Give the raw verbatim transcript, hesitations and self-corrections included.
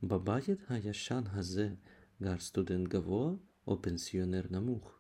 בבית הישן הזה גר סטודנט גבוה או פנסיונר נמוך?